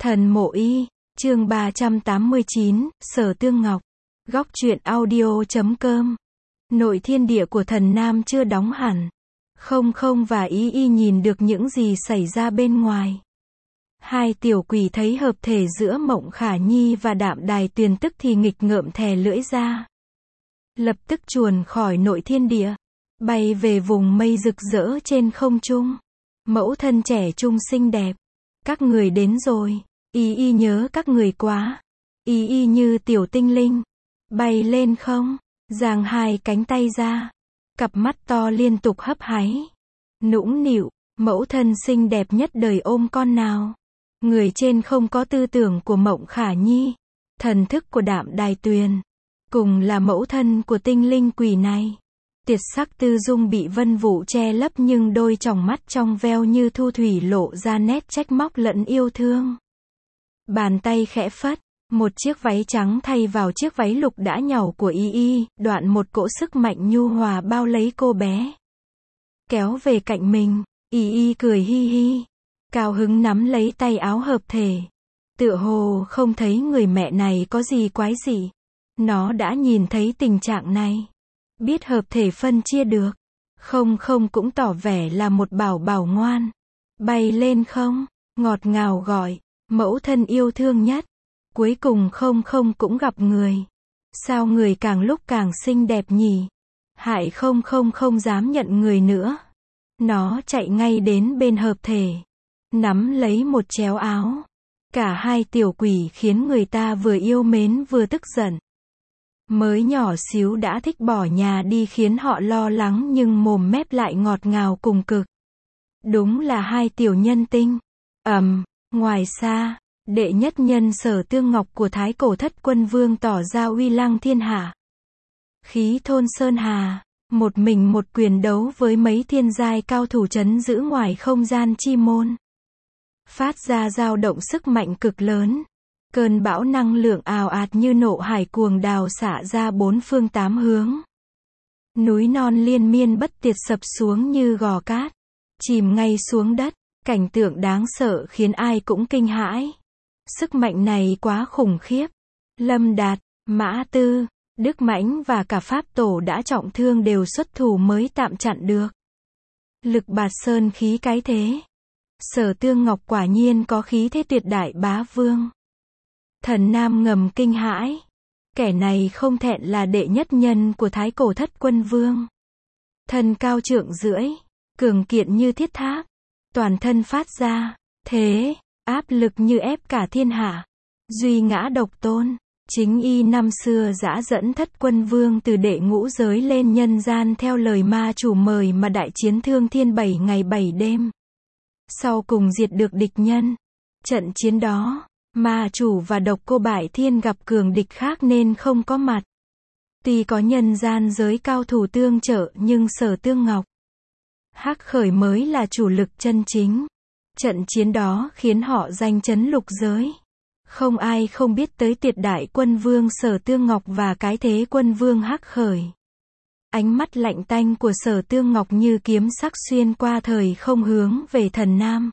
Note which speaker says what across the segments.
Speaker 1: Thần Mộ Y, chương 389, Sở Tương Ngọc. Góc truyện audio.com. Nội thiên địa của thần Nam chưa đóng hẳn. Không Không và Y Y nhìn được những gì xảy ra bên ngoài. Hai tiểu quỷ thấy hợp thể giữa Mộng Khả Nhi và Đạm Đài Tuyền tức thì nghịch ngợm thè lưỡi ra. Lập tức chuồn khỏi nội thiên địa, bay về vùng mây rực rỡ trên không trung. Mẫu thân trẻ trung xinh đẹp. Các người đến rồi. Y Y nhớ các người quá. Y Y như tiểu tinh linh. Bay lên không, giang hai cánh tay ra. Cặp mắt to liên tục hấp háy. Nũng nịu, mẫu thân xinh đẹp nhất đời ôm con nào. Người trên không có tư tưởng của Mộng Khả Nhi. Thần thức của Đạm Đài Tuyền. Cùng là mẫu thân của tinh linh quỷ này. Tuyệt sắc tư dung bị vân vụ che lấp nhưng đôi tròng mắt trong veo như thu thủy lộ ra nét trách móc lẫn yêu thương. Bàn tay khẽ phất, một chiếc váy trắng thay vào chiếc váy lục đã nhàu của Y Y, đoạn một cỗ sức mạnh nhu hòa bao lấy cô bé. Kéo về cạnh mình, Y Y cười hi hi, cao hứng nắm lấy tay áo hợp thể. Tựa hồ không thấy người mẹ này có gì quái dị. Nó đã nhìn thấy tình trạng này. Biết hợp thể phân chia được. Không Không cũng tỏ vẻ là một bảo bảo ngoan. Bay lên không, ngọt ngào gọi, mẫu thân yêu thương nhất. Cuối cùng Không Không cũng gặp người. Sao người càng lúc càng xinh đẹp nhỉ? Hại Không Không không dám nhận người nữa. Nó chạy ngay đến bên hợp thể. Nắm lấy một chéo áo. Cả hai tiểu quỷ khiến người ta vừa yêu mến vừa tức giận. Mới nhỏ xíu đã thích bỏ nhà đi khiến họ lo lắng nhưng mồm mép lại ngọt ngào cùng cực. Đúng là hai tiểu nhân tinh. Ngoài xa, đệ nhất nhân Sở Tương Ngọc của Thái Cổ Thất Quân Vương tỏ ra uy lăng thiên hạ. Khí thôn sơn hà, một mình một quyền đấu với mấy thiên giai cao thủ trấn giữ ngoài không gian chi môn. Phát ra dao động sức mạnh cực lớn. Cơn bão năng lượng ào ạt như nộ hải cuồng đào xả ra bốn phương tám hướng. Núi non liên miên bất tiệt sập xuống như gò cát. Chìm ngay xuống đất. Cảnh tượng đáng sợ khiến ai cũng kinh hãi. Sức mạnh này quá khủng khiếp. Lâm Đạt, Mã Tư, Đức Mãnh và cả Pháp Tổ đã trọng thương đều xuất thủ mới tạm chặn được. Lực bạt sơn khí cái thế. Sở Tương Ngọc quả nhiên có khí thế tuyệt đại bá vương. Thần Nam ngầm kinh hãi. Kẻ này không thẹn là đệ nhất nhân của Thái Cổ Thất Quân Vương. Thân cao trượng rưỡi, cường kiện như thiết tháp. Toàn thân phát ra thế áp lực như ép cả thiên hạ. Duy ngã độc tôn. Chính Y năm xưa dã dẫn Thất Quân Vương từ đệ ngũ giới lên nhân gian theo lời ma chủ mời mà đại chiến thương thiên 7 ngày 7 đêm. Sau cùng diệt được địch nhân. Trận chiến đó, ma chủ và Độc Cô Bại Thiên gặp cường địch khác nên không có mặt. Tuy có nhân gian giới cao thủ tương trợ nhưng Sở Tương Ngọc Hắc Khởi mới là chủ lực chân chính. Trận chiến đó khiến họ danh chấn lục giới. Không ai không biết tới tuyệt đại quân vương Sở Tương Ngọc và cái thế quân vương Hắc Khởi. Ánh mắt lạnh tanh của Sở Tương Ngọc như kiếm sắc xuyên qua thời không hướng về thần Nam.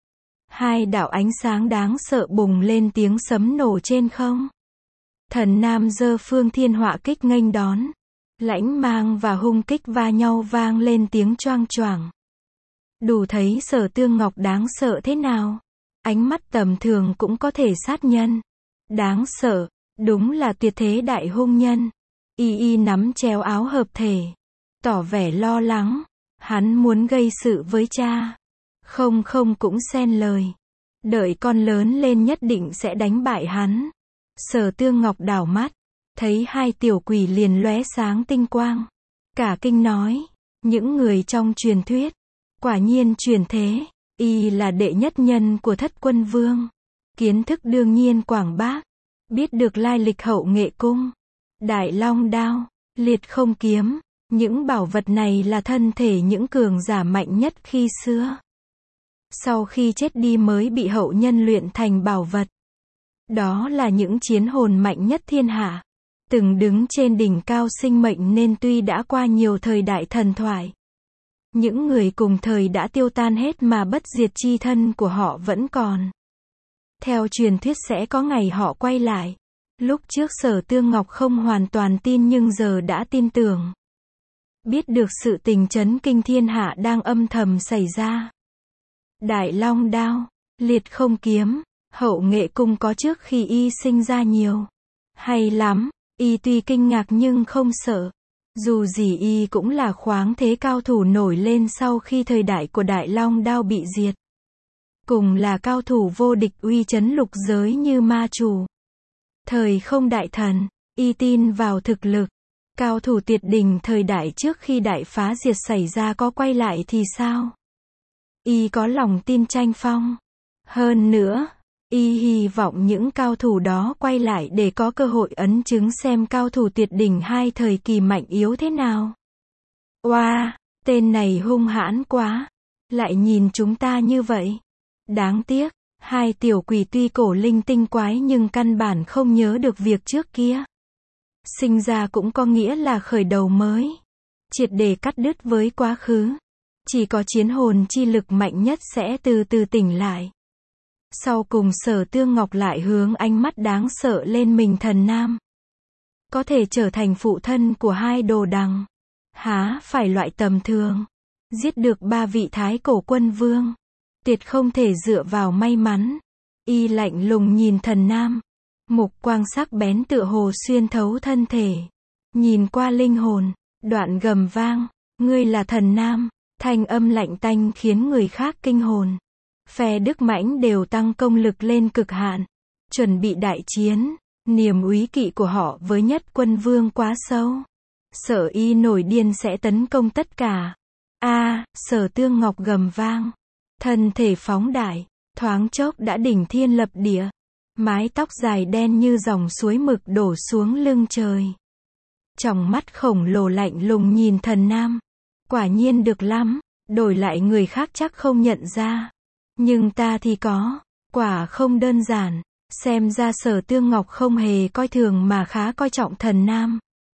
Speaker 1: Hai đạo ánh sáng đáng sợ bùng lên tiếng sấm nổ trên không. Thần Nam giơ phương thiên họa kích nghênh đón. Lãnh mang và hung kích va nhau vang lên tiếng choang choảng. Đủ thấy Sở Tương Ngọc đáng sợ thế nào. Ánh mắt tầm thường cũng có thể sát nhân. Đáng sợ, đúng là tuyệt thế đại hung nhân. Y Y nắm chéo áo hợp thể. Tỏ vẻ lo lắng. Hắn muốn gây sự với cha. Không Không cũng xen lời. Đợi con lớn lên nhất định sẽ đánh bại hắn. Sở Tương Ngọc đảo mắt. Thấy hai tiểu quỷ liền lóe sáng tinh quang. Cả kinh nói. Những người trong truyền thuyết. Quả nhiên truyền thế. Y là đệ nhất nhân của Thất Quân Vương. Kiến thức đương nhiên quảng bác. Biết được lai lịch hậu nghệ cung. Đại Long đao. Liệt không kiếm. Những bảo vật này là thân thể những cường giả mạnh nhất khi xưa. Sau khi chết đi mới bị hậu nhân luyện thành bảo vật. Đó là những chiến hồn mạnh nhất thiên hạ. Từng đứng trên đỉnh cao sinh mệnh nên tuy đã qua nhiều thời đại thần thoại. Những người cùng thời đã tiêu tan hết mà bất diệt chi thân của họ vẫn còn. Theo truyền thuyết sẽ có ngày họ quay lại. Lúc trước Sở Tương Ngọc không hoàn toàn tin nhưng giờ đã tin tưởng. Biết được sự tình chấn kinh thiên hạ đang âm thầm xảy ra. Đại Long đao, liệt không kiếm, Hậu Nghệ cung có trước khi y sinh ra nhiều. Hay lắm, y tuy kinh ngạc nhưng không sợ. Dù gì y cũng là khoáng thế cao thủ nổi lên sau khi thời đại của Đại Long đao bị diệt. Cùng là cao thủ vô địch uy chấn lục giới như ma chủ. Thời không đại thần, y tin vào thực lực. Cao thủ tuyệt đỉnh thời đại trước khi đại phá diệt xảy ra có quay lại thì sao? Y có lòng tin tranh phong. Hơn nữa, y hy vọng những cao thủ đó quay lại để có cơ hội ấn chứng xem cao thủ tuyệt đỉnh hai thời kỳ mạnh yếu thế nào. Oa, tên này hung hãn quá. Lại nhìn chúng ta như vậy. Đáng tiếc, hai tiểu quỷ tuy cổ linh tinh quái nhưng căn bản không nhớ được việc trước kia. Sinh ra cũng có nghĩa là khởi đầu mới. Triệt để cắt đứt với quá khứ. Chỉ có chiến hồn chi lực mạnh nhất sẽ từ từ tỉnh lại. Sau cùng Sở Tương Ngọc lại hướng ánh mắt đáng sợ lên mình Thần Nam. Có thể trở thành phụ thân của hai đồ đằng. Há phải loại tầm thường. Giết được 3 vị thái cổ quân vương. Tuyệt không thể dựa vào may mắn. Y lạnh lùng nhìn Thần Nam. Mục quang sắc bén tựa hồ xuyên thấu thân thể. Nhìn qua linh hồn. Đoạn gầm vang. Ngươi là Thần Nam. Thanh âm lạnh tanh khiến người khác kinh hồn. Phe Đức Mãnh đều tăng công lực lên cực hạn. Chuẩn bị đại chiến. Niềm úy kỵ của họ với Nhất Quân Vương quá sâu. Sợ y nổi điên sẽ tấn công tất cả. Sở Tương Ngọc gầm vang. Thân thể phóng đại. Thoáng chốc đã đỉnh thiên lập địa. Mái tóc dài đen như dòng suối mực đổ xuống lưng trời. Tròng mắt khổng lồ lạnh lùng nhìn Thần Nam. Quả nhiên được lắm. Đổi lại người khác chắc không nhận ra. Nhưng ta thì có. Quả không đơn giản. Xem ra Sở Tương Ngọc không hề coi thường mà khá coi trọng Thần Nam.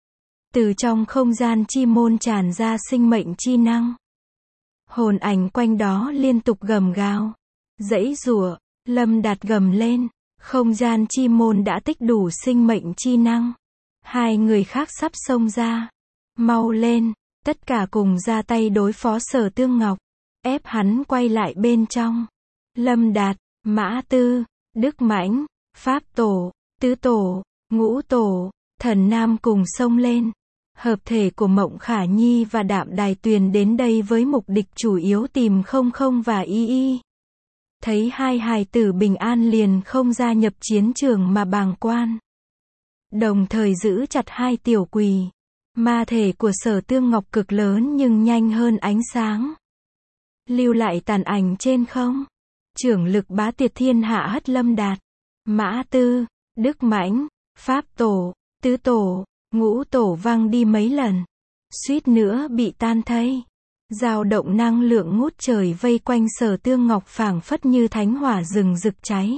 Speaker 1: Từ trong không gian chi môn tràn ra sinh mệnh chi năng. Hồn ảnh quanh đó liên tục gầm gào. Giãy giụa, Lâm Đạt gầm lên. Không gian chi môn đã tích đủ sinh mệnh chi năng. Hai người khác sắp xông ra. Mau lên, tất cả cùng ra tay đối phó Sở Tương Ngọc. Ép hắn quay lại bên trong. Lâm Đạt, Mã Tư, Đức Mãnh, Pháp Tổ, Tứ Tổ, Ngũ Tổ, Thần Nam cùng xông lên. Hợp thể của Mộng Khả Nhi và Đạm Đài Tuyền đến đây với mục đích chủ yếu tìm Không Không và Y Y. Thấy hai hài tử bình an liền không gia nhập chiến trường mà bàng quan. Đồng thời giữ chặt hai tiểu quỷ. Ma thể của Sở Tương Ngọc cực lớn nhưng nhanh hơn ánh sáng. Lưu lại tàn ảnh trên không. Trưởng lực bá tuyệt thiên hạ hất Lâm Đạt, Mã Tư, Đức Mãnh, Pháp Tổ, Tứ Tổ, Ngũ Tổ văng đi mấy lần. Suýt nữa bị tan thây. Dao động năng lượng ngút trời vây quanh Sở Tương Ngọc phảng phất như thánh hỏa rừng rực cháy.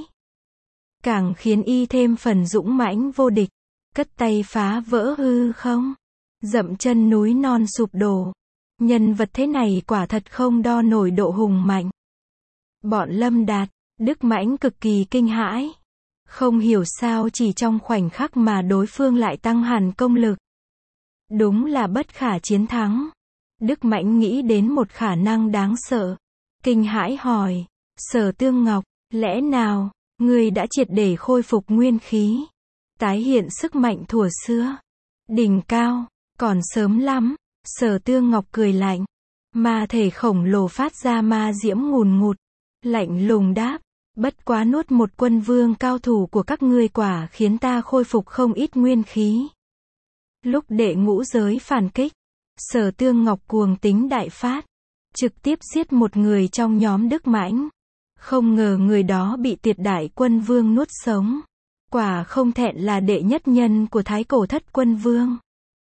Speaker 1: Càng khiến y thêm phần dũng mãnh vô địch. Cất tay phá vỡ hư không. Dậm chân núi non sụp đổ. Nhân vật thế này quả thật không đo nổi độ hùng mạnh. Bọn Lâm Đạt, Đức Mãnh cực kỳ kinh hãi. Không hiểu sao chỉ trong khoảnh khắc mà đối phương lại tăng hẳn công lực. Đúng là bất khả chiến thắng. Đức Mãnh nghĩ đến một khả năng đáng sợ. Kinh hãi hỏi, Sở Tương Ngọc, lẽ nào, ngươi đã triệt để khôi phục nguyên khí? Tái hiện sức mạnh thuở xưa? Đỉnh cao, còn sớm lắm. Sở Tương Ngọc cười lạnh. Ma thể khổng lồ phát ra ma diễm ngùn ngụt. Lạnh lùng đáp, bất quá nuốt một quân vương cao thủ của các ngươi quả khiến ta khôi phục không ít nguyên khí. Lúc đệ ngũ giới phản kích, Sở Tương Ngọc cuồng tính đại phát, trực tiếp giết một người trong nhóm Đức Mãnh. Không ngờ người đó bị Tuyệt Đại Quân Vương nuốt sống. Quả không thẹn là đệ nhất nhân của Thái Cổ Thất Quân Vương.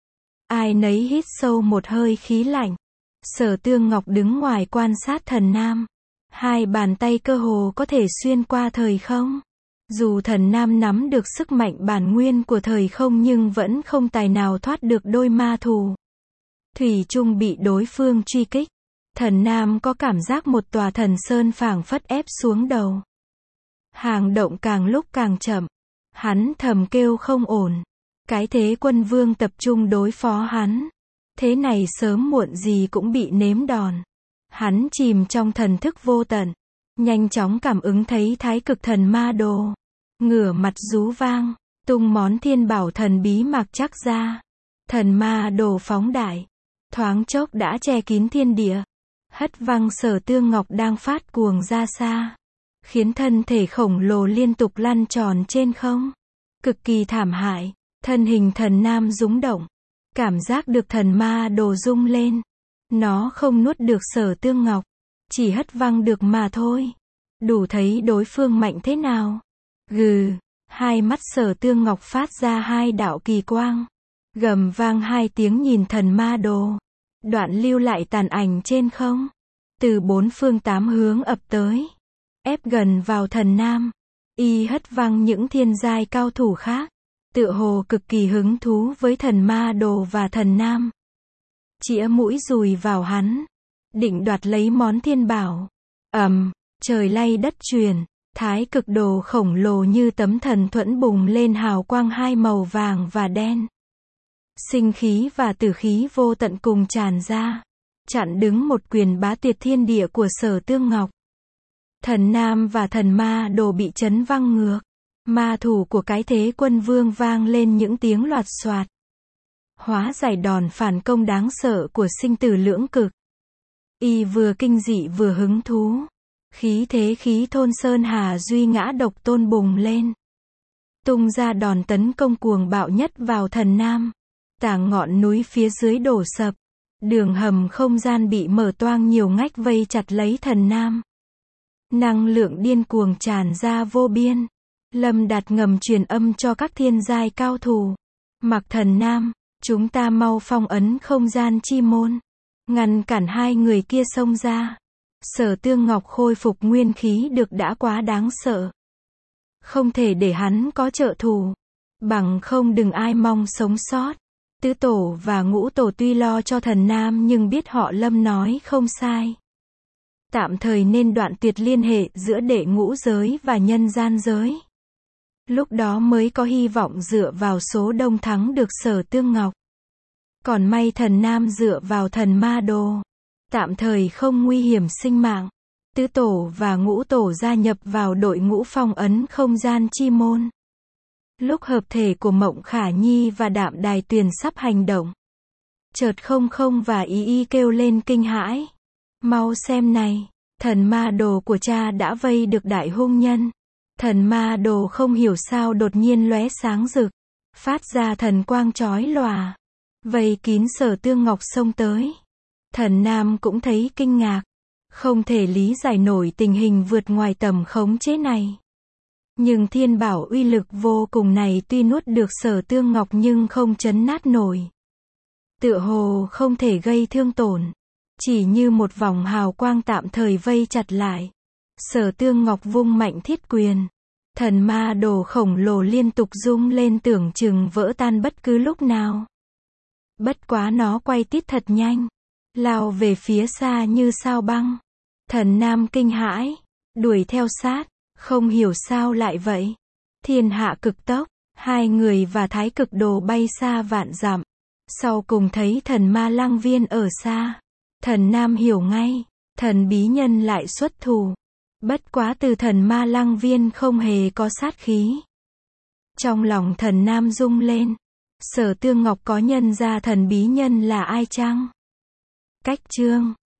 Speaker 1: Ai nấy hít sâu một hơi khí lạnh. Sở Tương Ngọc đứng ngoài quan sát Thần Nam. Hai bàn tay cơ hồ có thể xuyên qua thời không. Dù Thần Nam nắm được sức mạnh bản nguyên của thời không nhưng vẫn không tài nào thoát được đôi ma thù. Thủy chung bị đối phương truy kích. Thần Nam có cảm giác một tòa thần sơn phảng phất ép xuống đầu. Hàng động càng lúc càng chậm. Hắn thầm kêu không ổn. Cái thế quân vương tập trung đối phó hắn. Thế này sớm muộn gì cũng bị nếm đòn. Hắn chìm trong thần thức vô tận. Nhanh chóng cảm ứng thấy thái cực thần ma đồ. Ngửa mặt rú vang. Tung món thiên bảo thần bí mặc chắc ra. Thần ma đồ phóng đại. Thoáng chốc đã che kín thiên địa. Hất văng Sở Tương Ngọc đang phát cuồng ra xa. Khiến thân thể khổng lồ liên tục lăn tròn trên không. Cực kỳ thảm hại. Thân hình thần nam rúng động. Cảm giác được thần ma đồ rung lên. Nó không nuốt được Sở Tương Ngọc. Chỉ hất văng được mà thôi. Đủ thấy đối phương mạnh thế nào. Gừ. Hai mắt Sở Tương Ngọc phát ra hai đạo kỳ quang. Gầm vang hai tiếng nhìn thần ma đồ. Đoạn lưu lại tàn ảnh trên không. Từ bốn phương tám hướng ập tới. Ép gần vào thần nam. Y hất văng những thiên giai cao thủ khác. Tựa hồ cực kỳ hứng thú với thần ma đồ và thần nam. Chĩa mũi dùi vào hắn. Định đoạt lấy món thiên bảo. Trời lay đất chuyển. Thái cực đồ khổng lồ như tấm thần thuẫn bùng lên hào quang hai màu vàng và đen. Sinh khí và tử khí vô tận cùng tràn ra. Chặn đứng một quyền bá tuyệt thiên địa của Sở Tương Ngọc. Thần nam và thần ma đồ bị chấn văng ngược. Ma thủ của cái thế quân vương vang lên những tiếng loạt xoạt. Hóa giải đòn phản công đáng sợ của sinh tử lưỡng cực. Y vừa kinh dị vừa hứng thú. Khí thế khí thôn sơn hà duy ngã độc tôn bùng lên. Tung ra đòn tấn công cuồng bạo nhất vào thần nam. Tảng ngọn núi phía dưới đổ sập. Đường hầm không gian bị mở toang nhiều ngách vây chặt lấy thần nam. Năng lượng điên cuồng tràn ra vô biên. Lâm Đạt ngầm truyền âm cho các thiên giai cao thủ. Mặc thần nam, chúng ta mau phong ấn không gian chi môn. Ngăn cản hai người kia xông ra. Sở Tương Ngọc khôi phục nguyên khí được đã quá đáng sợ. Không thể để hắn có trợ thủ. Bằng không đừng ai mong sống sót. Tứ tổ và ngũ tổ tuy lo cho thần nam nhưng biết họ Lâm nói không sai. Tạm thời nên đoạn tuyệt liên hệ giữa đệ ngũ giới và nhân gian giới. Lúc đó mới có hy vọng dựa vào số đông thắng được Sở Tương Ngọc. Còn may thần nam dựa vào thần ma đồ. Tạm thời không nguy hiểm sinh mạng. Tứ tổ và ngũ tổ gia nhập vào đội ngũ phong ấn không gian chi môn. Lúc hợp thể của Mộng Khả Nhi và Đạm Đài Tuyền sắp hành động. Chợt Không Không và Y Y kêu lên kinh hãi. Mau xem này, thần ma đồ của cha đã vây được đại hung nhân. Thần ma đồ không hiểu sao đột nhiên lóe sáng rực. Phát ra thần quang chói lòa. Vây kín Sở Tương Ngọc xông tới. Thần nam cũng thấy kinh ngạc. Không thể lý giải nổi tình hình vượt ngoài tầm khống chế này. Nhưng thiên bảo uy lực vô cùng này tuy nuốt được Sở Tương Ngọc nhưng không chấn nát nổi. Tựa hồ không thể gây thương tổn. Chỉ như một vòng hào quang tạm thời vây chặt lại. Sở Tương Ngọc vung mạnh thiết quyền. Thần ma đồ khổng lồ liên tục rung lên tưởng chừng vỡ tan bất cứ lúc nào. Bất quá nó quay tít thật nhanh. Lao về phía xa như sao băng. Thần nam kinh hãi. Đuổi theo sát. Không hiểu sao lại vậy. Thiên hạ cực tốc. Hai người và thái cực đồ bay xa vạn dặm. Sau cùng thấy thần ma lăng viên ở xa. Thần nam hiểu ngay. Thần bí nhân lại xuất thủ. Bất quá từ thần ma lăng viên không hề có sát khí. Trong lòng thần nam rung lên. Sở Tương Ngọc có nhân ra thần bí nhân là ai chăng? Cách chương